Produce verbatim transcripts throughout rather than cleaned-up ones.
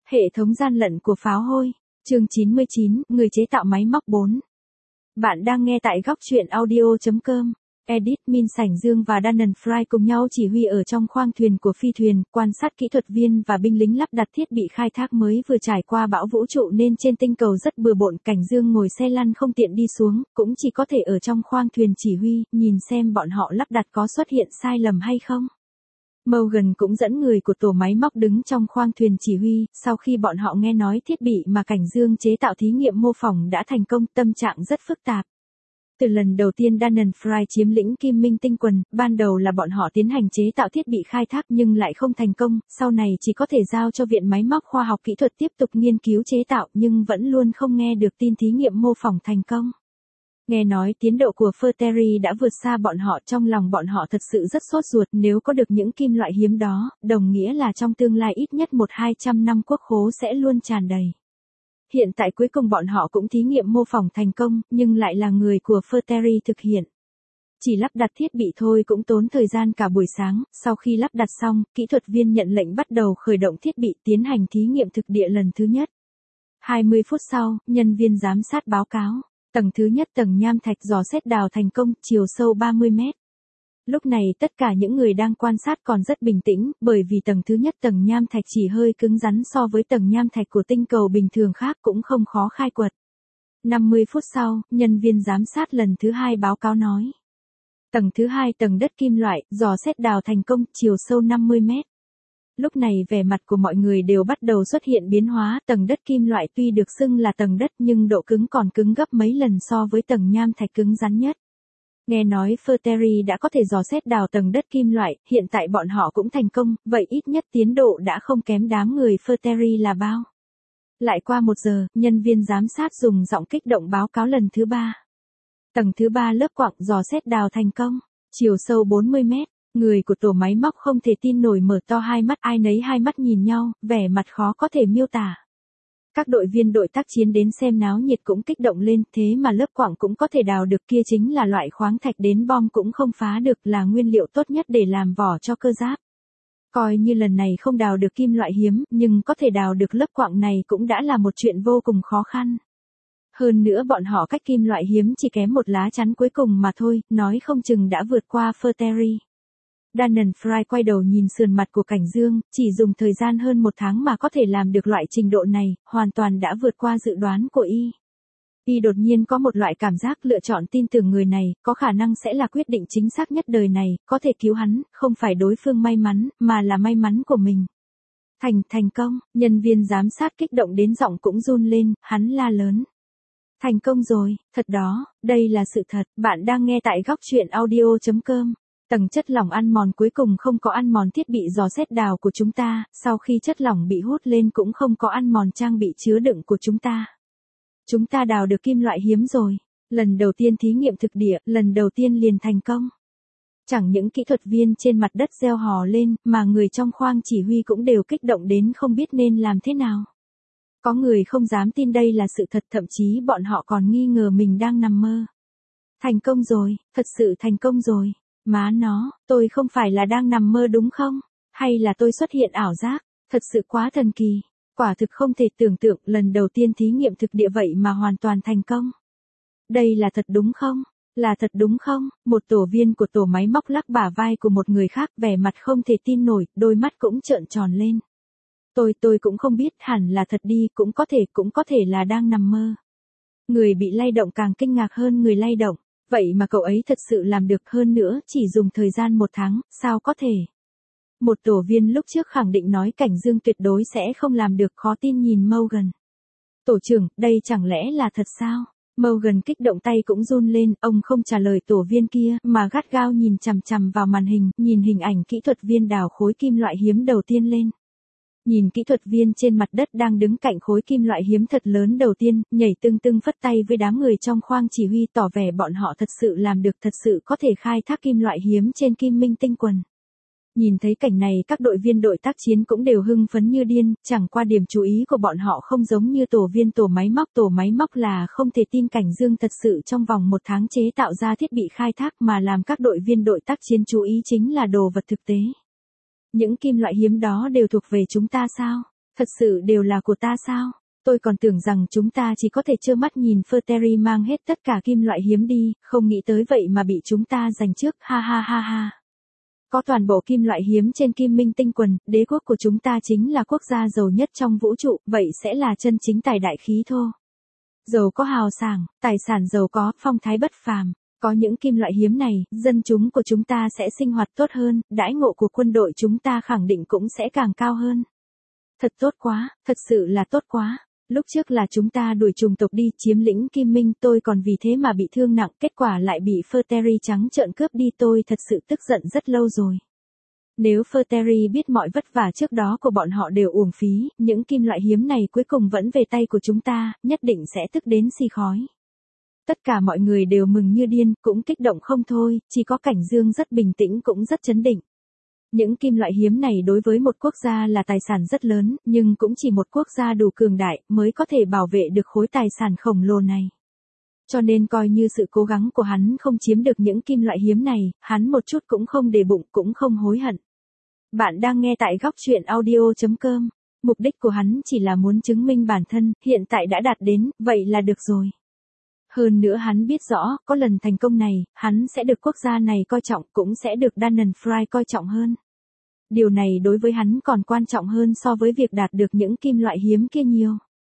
Hệ thống gian lận của pháo hôi. Chương chín mươi chín, người chế tạo máy móc bốn. Bạn đang nghe tại góc truyện audio chấm com. Edit Min Sảnh Dương và Danon Fry cùng nhau chỉ huy ở trong khoang thuyền của phi thuyền, quan sát kỹ thuật viên và binh lính lắp đặt thiết bị khai thác mới vừa trải qua bão vũ trụ nên trên tinh cầu rất bừa bộn. Cảnh Dương ngồi xe lăn không tiện đi xuống, cũng chỉ có thể ở trong khoang thuyền chỉ huy, nhìn xem bọn họ lắp đặt có xuất hiện sai lầm hay không. Morgan cũng dẫn người của tổ máy móc đứng trong khoang thuyền chỉ huy, sau khi bọn họ nghe nói thiết bị mà Cảnh Dương chế tạo thí nghiệm mô phỏng đã thành công, tâm trạng rất phức tạp. Từ lần đầu tiên Danon Fry chiếm lĩnh Kim Minh Tinh Quần, ban đầu là bọn họ tiến hành chế tạo thiết bị khai thác nhưng lại không thành công, sau này chỉ có thể giao cho Viện Máy móc Khoa học Kỹ thuật tiếp tục nghiên cứu chế tạo nhưng vẫn luôn không nghe được tin thí nghiệm mô phỏng thành công. Nghe nói tiến độ của Ferteri đã vượt xa bọn họ, trong lòng bọn họ thật sự rất sốt ruột, nếu có được những kim loại hiếm đó, đồng nghĩa là trong tương lai ít nhất một hai trăm năm quốc khố sẽ luôn tràn đầy. Hiện tại cuối cùng bọn họ cũng thí nghiệm mô phỏng thành công, nhưng lại là người của Ferteri thực hiện. Chỉ lắp đặt thiết bị thôi cũng tốn thời gian cả buổi sáng, sau khi lắp đặt xong, kỹ thuật viên nhận lệnh bắt đầu khởi động thiết bị tiến hành thí nghiệm thực địa lần thứ nhất. hai mươi phút sau, nhân viên giám sát báo cáo. Tầng thứ nhất tầng nham thạch dò xét đào thành công, chiều sâu ba mươi mét. Lúc này tất cả những người đang quan sát còn rất bình tĩnh, bởi vì tầng thứ nhất tầng nham thạch chỉ hơi cứng rắn so với tầng nham thạch của tinh cầu bình thường khác, cũng không khó khai quật. năm mươi phút sau, nhân viên giám sát lần thứ hai báo cáo nói. Tầng thứ hai tầng đất kim loại, dò xét đào thành công, chiều sâu năm mươi mét. Lúc này vẻ mặt của mọi người đều bắt đầu xuất hiện biến hóa, tầng đất kim loại tuy được xưng là tầng đất nhưng độ cứng còn cứng gấp mấy lần so với tầng nham thạch cứng rắn nhất. Nghe nói Ferteri đã có thể dò xét đào tầng đất kim loại, hiện tại bọn họ cũng thành công, vậy ít nhất tiến độ đã không kém đám người Ferteri là bao. Lại qua một giờ, nhân viên giám sát dùng giọng kích động báo cáo lần thứ ba. Tầng thứ ba lớp quặng dò xét đào thành công, chiều sâu bốn mươi mét. Người của tổ máy móc không thể tin nổi, mở to hai mắt, ai nấy hai mắt nhìn nhau, vẻ mặt khó có thể miêu tả. Các đội viên đội tác chiến đến xem náo nhiệt cũng kích động lên, thế mà lớp quặng cũng có thể đào được, kia chính là loại khoáng thạch đến bom cũng không phá được, là nguyên liệu tốt nhất để làm vỏ cho cơ giáp. Coi như lần này không đào được kim loại hiếm, nhưng có thể đào được lớp quặng này cũng đã là một chuyện vô cùng khó khăn. Hơn nữa bọn họ cách kim loại hiếm chỉ kém một lá chắn cuối cùng mà thôi, nói không chừng đã vượt qua Ferteri. Danon Fry quay đầu nhìn sườn mặt của Cảnh Dương, chỉ dùng thời gian hơn một tháng mà có thể làm được loại trình độ này, hoàn toàn đã vượt qua dự đoán của y. Y đột nhiên có một loại cảm giác lựa chọn tin tưởng người này, có khả năng sẽ là quyết định chính xác nhất đời này, có thể cứu hắn, không phải đối phương may mắn, mà là may mắn của mình. Thành, thành công, nhân viên giám sát kích động đến giọng cũng run lên, hắn la lớn. Thành công rồi, thật đó, đây là sự thật, bạn đang nghe tại góc truyện audio chấm com. Tầng chất lỏng ăn mòn cuối cùng không có ăn mòn thiết bị dò xét đào của chúng ta, sau khi chất lỏng bị hút lên cũng không có ăn mòn trang bị chứa đựng của chúng ta. Chúng ta đào được kim loại hiếm rồi. Lần đầu tiên thí nghiệm thực địa, lần đầu tiên liền thành công. Chẳng những kỹ thuật viên trên mặt đất reo hò lên, mà người trong khoang chỉ huy cũng đều kích động đến không biết nên làm thế nào. Có người không dám tin đây là sự thật, thậm chí bọn họ còn nghi ngờ mình đang nằm mơ. Thành công rồi, thật sự thành công rồi. Má nó, tôi không phải là đang nằm mơ đúng không? Hay là tôi xuất hiện ảo giác? Thật sự quá thần kỳ. Quả thực không thể tưởng tượng, lần đầu tiên thí nghiệm thực địa vậy mà hoàn toàn thành công. Đây là thật đúng không? Là thật đúng không? Một tổ viên của tổ máy móc lắc bả vai của một người khác, vẻ mặt không thể tin nổi, đôi mắt cũng trợn tròn lên. Tôi tôi cũng không biết, hẳn là thật đi, cũng có thể, cũng có thể là đang nằm mơ. Người bị lay động càng kinh ngạc hơn người lay động. Vậy mà cậu ấy thật sự làm được, hơn nữa, chỉ dùng thời gian một tháng, sao có thể? Một tổ viên lúc trước khẳng định nói Cảnh Dương tuyệt đối sẽ không làm được, khó tin nhìn Morgan. Tổ trưởng, đây chẳng lẽ là thật sao? Morgan kích động tay cũng run lên, ông không trả lời tổ viên kia, mà gắt gao nhìn chằm chằm vào màn hình, nhìn hình ảnh kỹ thuật viên đào khối kim loại hiếm đầu tiên lên. Nhìn kỹ thuật viên trên mặt đất đang đứng cạnh khối kim loại hiếm thật lớn đầu tiên, nhảy tưng tưng phất tay với đám người trong khoang chỉ huy, tỏ vẻ bọn họ thật sự làm được, thật sự có thể khai thác kim loại hiếm trên Kim Minh Tinh Quần. Nhìn thấy cảnh này, các đội viên đội tác chiến cũng đều hưng phấn như điên, chẳng qua điểm chú ý của bọn họ không giống như tổ viên tổ máy móc. Tổ máy móc là không thể tin Cảnh Dương thật sự trong vòng một tháng chế tạo ra thiết bị khai thác, mà làm các đội viên đội tác chiến chú ý chính là đồ vật thực tế. Những kim loại hiếm đó đều thuộc về chúng ta sao? Thật sự đều là của ta sao? Tôi còn tưởng rằng chúng ta chỉ có thể trơ mắt nhìn Ferteri mang hết tất cả kim loại hiếm đi, không nghĩ tới vậy mà bị chúng ta giành trước, ha ha ha ha. Có toàn bộ kim loại hiếm trên Kim Minh Tinh Quần, đế quốc của chúng ta chính là quốc gia giàu nhất trong vũ trụ, vậy sẽ là chân chính tài đại khí thô. Giàu có hào sảng, tài sản giàu có, phong thái bất phàm. Có những kim loại hiếm này, dân chúng của chúng ta sẽ sinh hoạt tốt hơn, đãi ngộ của quân đội chúng ta khẳng định cũng sẽ càng cao hơn. Thật tốt quá, thật sự là tốt quá. Lúc trước là chúng ta đuổi chủng tộc đi chiếm lĩnh Kim Minh, tôi còn vì thế mà bị thương nặng, kết quả lại bị Ferteri trắng trợn cướp đi, tôi thật sự tức giận rất lâu rồi. Nếu Ferteri biết mọi vất vả trước đó của bọn họ đều uổng phí, những kim loại hiếm này cuối cùng vẫn về tay của chúng ta, nhất định sẽ tức đến xì khói. Tất cả mọi người đều mừng như điên, cũng kích động không thôi, chỉ có Cảnh Dương rất bình tĩnh cũng rất trấn định. Những kim loại hiếm này đối với một quốc gia là tài sản rất lớn, nhưng cũng chỉ một quốc gia đủ cường đại mới có thể bảo vệ được khối tài sản khổng lồ này. Cho nên coi như sự cố gắng của hắn không chiếm được những kim loại hiếm này, hắn một chút cũng không để bụng, cũng không hối hận. Bạn đang nghe tại góc truyện audio chấm com. Mục đích của hắn chỉ là muốn chứng minh bản thân, hiện tại đã đạt đến, vậy là được rồi. Hơn nữa hắn biết rõ, có lần thành công này, hắn sẽ được quốc gia này coi trọng, cũng sẽ được Danon Fry coi trọng hơn. Điều này đối với hắn còn quan trọng hơn so với việc đạt được những kim loại hiếm kia nhiều.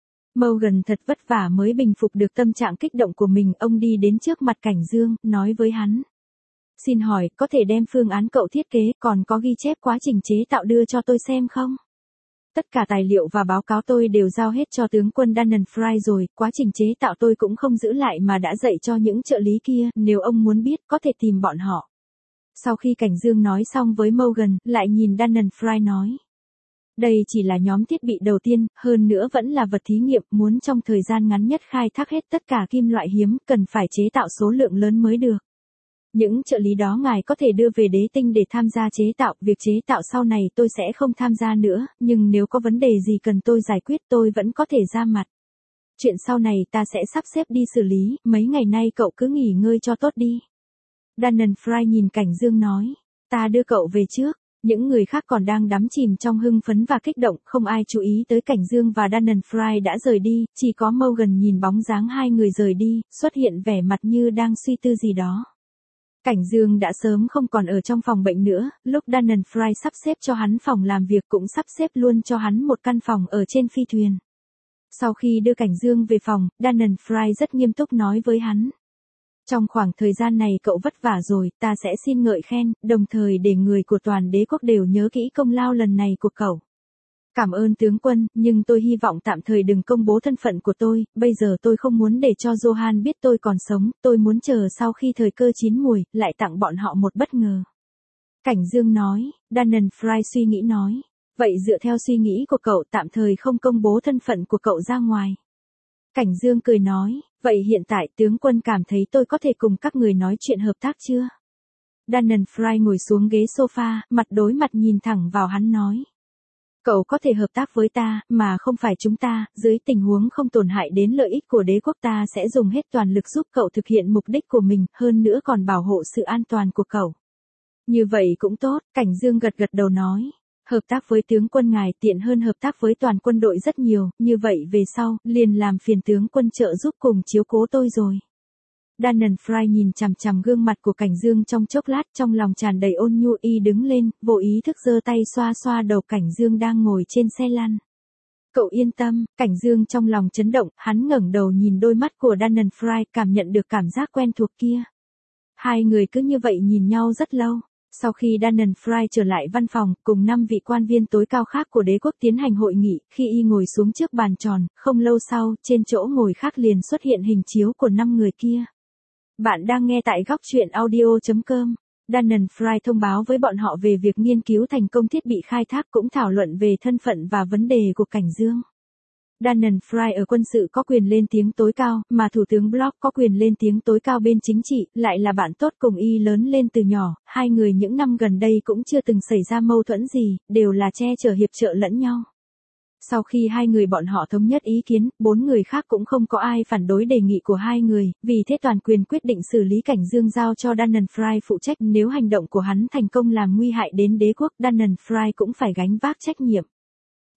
Morgan thật vất vả mới bình phục được tâm trạng kích động của mình, ông đi đến trước mặt Cảnh Dương, nói với hắn. Xin hỏi, có thể đem phương án cậu thiết kế, còn có ghi chép quá trình chế tạo đưa cho tôi xem không? Tất cả tài liệu và báo cáo tôi đều giao hết cho tướng quân Danon Fry rồi, quá trình chế tạo tôi cũng không giữ lại mà đã dạy cho những trợ lý kia, nếu ông muốn biết, có thể tìm bọn họ. Sau khi Cảnh Dương nói xong với Morgan, lại nhìn Danon Fry nói. Đây chỉ là nhóm thiết bị đầu tiên, hơn nữa vẫn là vật thí nghiệm, muốn trong thời gian ngắn nhất khai thác hết tất cả kim loại hiếm, cần phải chế tạo số lượng lớn mới được. Những trợ lý đó ngài có thể đưa về đế tinh để tham gia chế tạo, việc chế tạo sau này tôi sẽ không tham gia nữa, nhưng nếu có vấn đề gì cần tôi giải quyết tôi vẫn có thể ra mặt. Chuyện sau này ta sẽ sắp xếp đi xử lý, mấy ngày nay cậu cứ nghỉ ngơi cho tốt đi. Danon Fry nhìn Cảnh Dương nói, ta đưa cậu về trước. Những người khác còn đang đắm chìm trong hưng phấn và kích động, không ai chú ý tới Cảnh Dương và Danon Fry đã rời đi, chỉ có Morgan nhìn bóng dáng hai người rời đi, xuất hiện vẻ mặt như đang suy tư gì đó. Cảnh Dương đã sớm không còn ở trong phòng bệnh nữa, lúc Danon Fry sắp xếp cho hắn phòng làm việc cũng sắp xếp luôn cho hắn một căn phòng ở trên phi thuyền. Sau khi đưa Cảnh Dương về phòng, Danon Fry rất nghiêm túc nói với hắn. Trong khoảng thời gian này cậu vất vả rồi, ta sẽ xin ngợi khen, đồng thời để người của toàn đế quốc đều nhớ kỹ công lao lần này của cậu. Cảm ơn tướng quân, nhưng tôi hy vọng tạm thời đừng công bố thân phận của tôi, bây giờ tôi không muốn để cho Johan biết tôi còn sống, tôi muốn chờ sau khi thời cơ chín mùi, lại tặng bọn họ một bất ngờ. Cảnh Dương nói, Danon Fry suy nghĩ nói, vậy dựa theo suy nghĩ của cậu tạm thời không công bố thân phận của cậu ra ngoài. Cảnh Dương cười nói, vậy hiện tại tướng quân cảm thấy tôi có thể cùng các người nói chuyện hợp tác chưa? Danon Fry ngồi xuống ghế sofa, mặt đối mặt nhìn thẳng vào hắn nói. Cậu có thể hợp tác với ta, mà không phải chúng ta, dưới tình huống không tổn hại đến lợi ích của đế quốc ta sẽ dùng hết toàn lực giúp cậu thực hiện mục đích của mình, hơn nữa còn bảo hộ sự an toàn của cậu. Như vậy cũng tốt, Cảnh Dương gật gật đầu nói. Hợp tác với tướng quân ngài tiện hơn hợp tác với toàn quân đội rất nhiều, như vậy về sau, liền làm phiền tướng quân trợ giúp cùng chiếu cố tôi rồi. Danon Fry nhìn chằm chằm gương mặt của Cảnh Dương trong chốc lát, trong lòng tràn đầy ôn nhu, y đứng lên, vô ý thức giơ tay xoa xoa đầu Cảnh Dương đang ngồi trên xe lăn. Cậu yên tâm, Cảnh Dương trong lòng chấn động, hắn ngẩng đầu nhìn đôi mắt của Danon Fry, cảm nhận được cảm giác quen thuộc kia. Hai người cứ như vậy nhìn nhau rất lâu. Sau khi Danon Fry trở lại văn phòng, cùng năm vị quan viên tối cao khác của đế quốc tiến hành hội nghị, khi y ngồi xuống trước bàn tròn, không lâu sau, trên chỗ ngồi khác liền xuất hiện hình chiếu của năm người kia. Bạn đang nghe tại góc truyện audio chấm com. Danon Fry thông báo với bọn họ về việc nghiên cứu thành công thiết bị khai thác, cũng thảo luận về thân phận và vấn đề của Cảnh Dương. Danon Fry ở quân sự có quyền lên tiếng tối cao, mà Thủ tướng Block có quyền lên tiếng tối cao bên chính trị, lại là bạn tốt cùng y lớn lên từ nhỏ, hai người những năm gần đây cũng chưa từng xảy ra mâu thuẫn gì, đều là che chở hiệp trợ lẫn nhau. Sau khi hai người bọn họ thống nhất ý kiến, bốn người khác cũng không có ai phản đối đề nghị của hai người, vì thế toàn quyền quyết định xử lý Cảnh Dương giao cho Danon Fry phụ trách, nếu hành động của hắn thành công làm nguy hại đến đế quốc, Danon Fry cũng phải gánh vác trách nhiệm.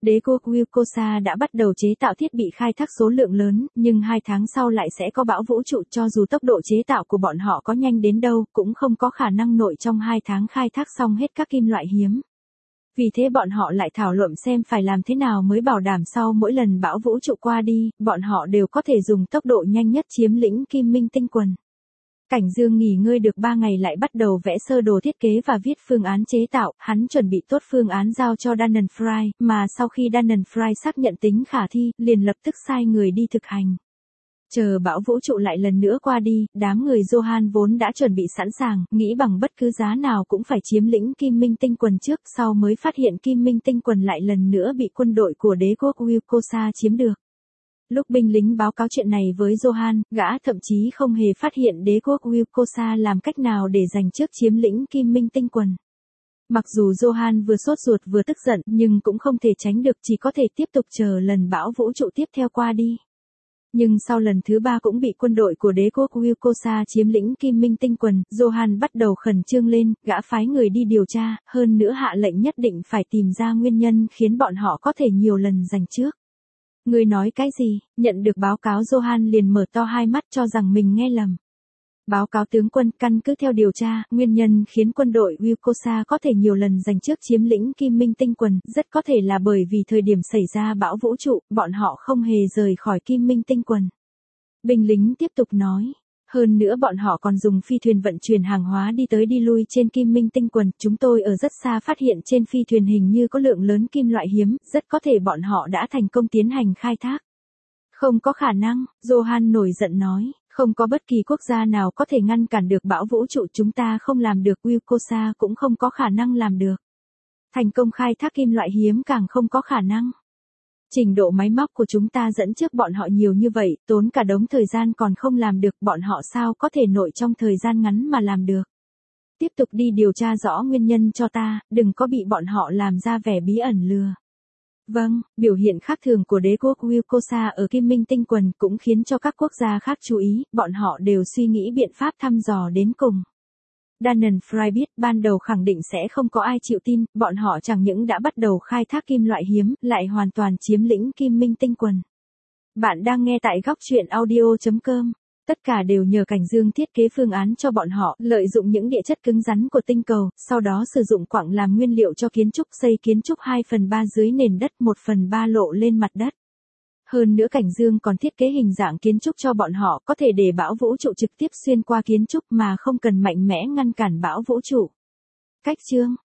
Đế quốc Wilcosa đã bắt đầu chế tạo thiết bị khai thác số lượng lớn, nhưng hai tháng sau lại sẽ có bão vũ trụ, cho dù tốc độ chế tạo của bọn họ có nhanh đến đâu, cũng không có khả năng nội trong hai tháng khai thác xong hết các kim loại hiếm. Vì thế bọn họ lại thảo luận xem phải làm thế nào mới bảo đảm sau mỗi lần bão vũ trụ qua đi, bọn họ đều có thể dùng tốc độ nhanh nhất chiếm lĩnh Kim Minh Tinh Quần. Cảnh Dương nghỉ ngơi được ba ngày lại bắt đầu vẽ sơ đồ thiết kế và viết phương án chế tạo, hắn chuẩn bị tốt phương án giao cho Danon Fry, mà sau khi Danon Fry xác nhận tính khả thi, liền lập tức sai người đi thực hành. Chờ bão vũ trụ lại lần nữa qua đi, đám người Johan vốn đã chuẩn bị sẵn sàng, nghĩ bằng bất cứ giá nào cũng phải chiếm lĩnh Kim Minh Tinh Quần trước, sau mới phát hiện Kim Minh Tinh Quần lại lần nữa bị quân đội của đế quốc Wilcosa chiếm được. Lúc binh lính báo cáo chuyện này với Johan, gã thậm chí không hề phát hiện đế quốc Wilcosa làm cách nào để giành trước chiếm lĩnh Kim Minh Tinh Quần. Mặc dù Johan vừa sốt ruột vừa tức giận, nhưng cũng không thể tránh được, chỉ có thể tiếp tục chờ lần bão vũ trụ tiếp theo qua đi. Nhưng sau lần thứ ba cũng bị quân đội của đế quốc Wilcosa chiếm lĩnh Kim Minh Tinh Quần, Johan bắt đầu khẩn trương lên, gã phái người đi điều tra, hơn nữa hạ lệnh nhất định phải tìm ra nguyên nhân khiến bọn họ có thể nhiều lần giành trước. Người nói cái gì? Nhận được báo cáo Johan liền mở to hai mắt cho rằng mình nghe lầm. Báo cáo tướng quân, căn cứ theo điều tra, nguyên nhân khiến quân đội Wilcosa có thể nhiều lần giành trước chiếm lĩnh Kim Minh Tinh Quần, rất có thể là bởi vì thời điểm xảy ra bão vũ trụ, bọn họ không hề rời khỏi Kim Minh Tinh Quần. Binh lính tiếp tục nói. Hơn nữa bọn họ còn dùng phi thuyền vận chuyển hàng hóa đi tới đi lui trên Kim Minh Tinh Quần, chúng tôi ở rất xa phát hiện trên phi thuyền hình như có lượng lớn kim loại hiếm, rất có thể bọn họ đã thành công tiến hành khai thác. Không có khả năng, Johan nổi giận nói, không có bất kỳ quốc gia nào có thể ngăn cản được bão vũ trụ, chúng ta không làm được, Wilcosa cũng không có khả năng làm được. Thành công khai thác kim loại hiếm càng không có khả năng. Trình độ máy móc của chúng ta dẫn trước bọn họ nhiều như vậy, tốn cả đống thời gian còn không làm được, bọn họ sao có thể nội trong thời gian ngắn mà làm được. Tiếp tục đi điều tra rõ nguyên nhân cho ta, đừng có bị bọn họ làm ra vẻ bí ẩn lừa. Vâng, biểu hiện khác thường của đế quốc Wilcosa ở Kim Minh Tinh Quần cũng khiến cho các quốc gia khác chú ý, bọn họ đều suy nghĩ biện pháp thăm dò đến cùng. Danon Fry biết ban đầu khẳng định sẽ không có ai chịu tin, bọn họ chẳng những đã bắt đầu khai thác kim loại hiếm, lại hoàn toàn chiếm lĩnh Kim Minh Tinh Quần. Bạn đang nghe tại góc truyện audio chấm com. Tất cả đều nhờ Cảnh Dương thiết kế phương án cho bọn họ, lợi dụng những địa chất cứng rắn của tinh cầu, sau đó sử dụng quặng làm nguyên liệu cho kiến trúc, xây kiến trúc hai phần ba dưới nền đất, một phần ba lộ lên mặt đất. Hơn nữa Cảnh Dương còn thiết kế hình dạng kiến trúc cho bọn họ, có thể để bão vũ trụ trực tiếp xuyên qua kiến trúc mà không cần mạnh mẽ ngăn cản bão vũ trụ. Cách chương